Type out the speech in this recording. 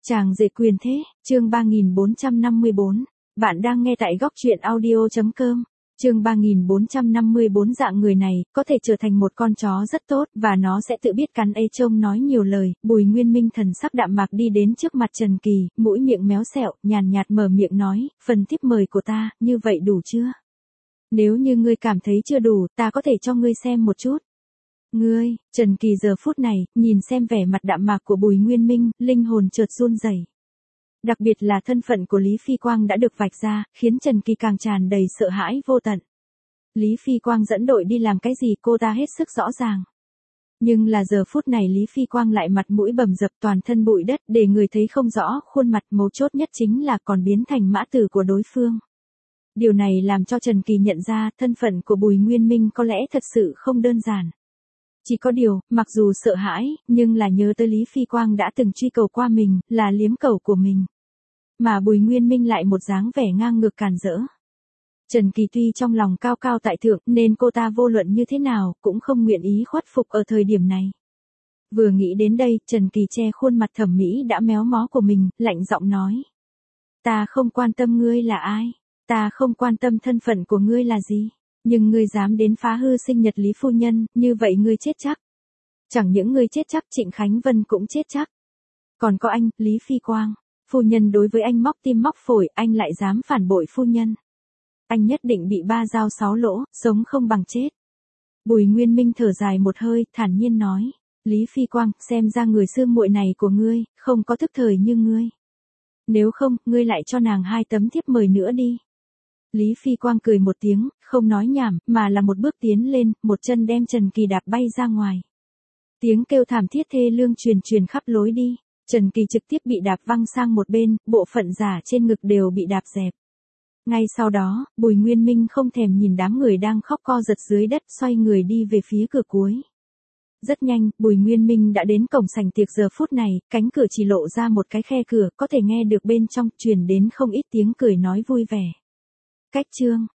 Chàng rể quyền thế, chương 3454. Bạn đang nghe tại góc truyện audio.com. Chương 3454 dạng người này, có thể trở thành một con chó rất tốt, và nó sẽ tự biết cắn ê trông nói nhiều lời. Bùi Nguyên Minh thần sắc đạm mạc đi đến trước mặt Trần Kỳ, mũi miệng méo xẹo, nhàn nhạt mở miệng nói, phần thiếp mời của ta, như vậy đủ chưa? Nếu như ngươi cảm thấy chưa đủ, ta có thể cho ngươi xem một chút. Ngươi, Trần Kỳ giờ phút này, nhìn xem vẻ mặt đạm mạc của Bùi Nguyên Minh, linh hồn chợt run rẩy. Đặc biệt là thân phận của Lý Phi Quang đã được vạch ra, khiến Trần Kỳ càng tràn đầy sợ hãi vô tận. Lý Phi Quang dẫn đội đi làm cái gì cô ta hết sức rõ ràng. Nhưng là giờ phút này Lý Phi Quang lại mặt mũi bầm dập toàn thân bụi đất để người thấy không rõ khuôn mặt, mấu chốt nhất chính là còn biến thành mã tử của đối phương. Điều này làm cho Trần Kỳ nhận ra thân phận của Bùi Nguyên Minh có lẽ thật sự không đơn giản. Chỉ có điều, mặc dù sợ hãi, nhưng là nhớ tới Lý Phi Quang đã từng truy cầu qua mình, là liếm cầu của mình. Mà Bùi Nguyên Minh lại một dáng vẻ ngang ngược càn rỡ. Trần Kỳ tuy trong lòng cao cao tại thượng nên cô ta vô luận như thế nào cũng không nguyện ý khuất phục ở thời điểm này. Vừa nghĩ đến đây, Trần Kỳ che khuôn mặt thẩm mỹ đã méo mó của mình, lạnh giọng nói. Ta không quan tâm ngươi là ai, ta không quan tâm thân phận của ngươi là gì. Nhưng ngươi dám đến phá hư sinh nhật Lý phu nhân, như vậy ngươi chết chắc. Chẳng những ngươi chết chắc, Trịnh Khánh Vân cũng chết chắc. Còn có anh, Lý Phi Quang. Phu nhân đối với anh móc tim móc phổi, anh lại dám phản bội phu nhân. Anh nhất định bị 3 dao 6 lỗ, sống không bằng chết. Bùi Nguyên Minh thở dài một hơi, thản nhiên nói. Lý Phi Quang, xem ra người sư muội này của ngươi, không có thức thời như ngươi. Nếu không, ngươi lại cho nàng 2 tấm thiếp mời nữa đi. Lý Phi Quang cười một tiếng, không nói nhảm, mà là một bước tiến lên, một chân đem Trần Kỳ đạp bay ra ngoài. Tiếng kêu thảm thiết thê lương truyền khắp lối đi. Trần Kỳ trực tiếp bị đạp văng sang một bên, bộ phận giả trên ngực đều bị đạp dẹp. Ngay sau đó, Bùi Nguyên Minh không thèm nhìn đám người đang khóc co giật dưới đất, xoay người đi về phía cửa cuối. Rất nhanh, Bùi Nguyên Minh đã đến cổng sảnh tiệc. Giờ phút này, cánh cửa chỉ lộ ra một cái khe cửa, có thể nghe được bên trong truyền đến không ít tiếng cười nói vui vẻ. Cách chương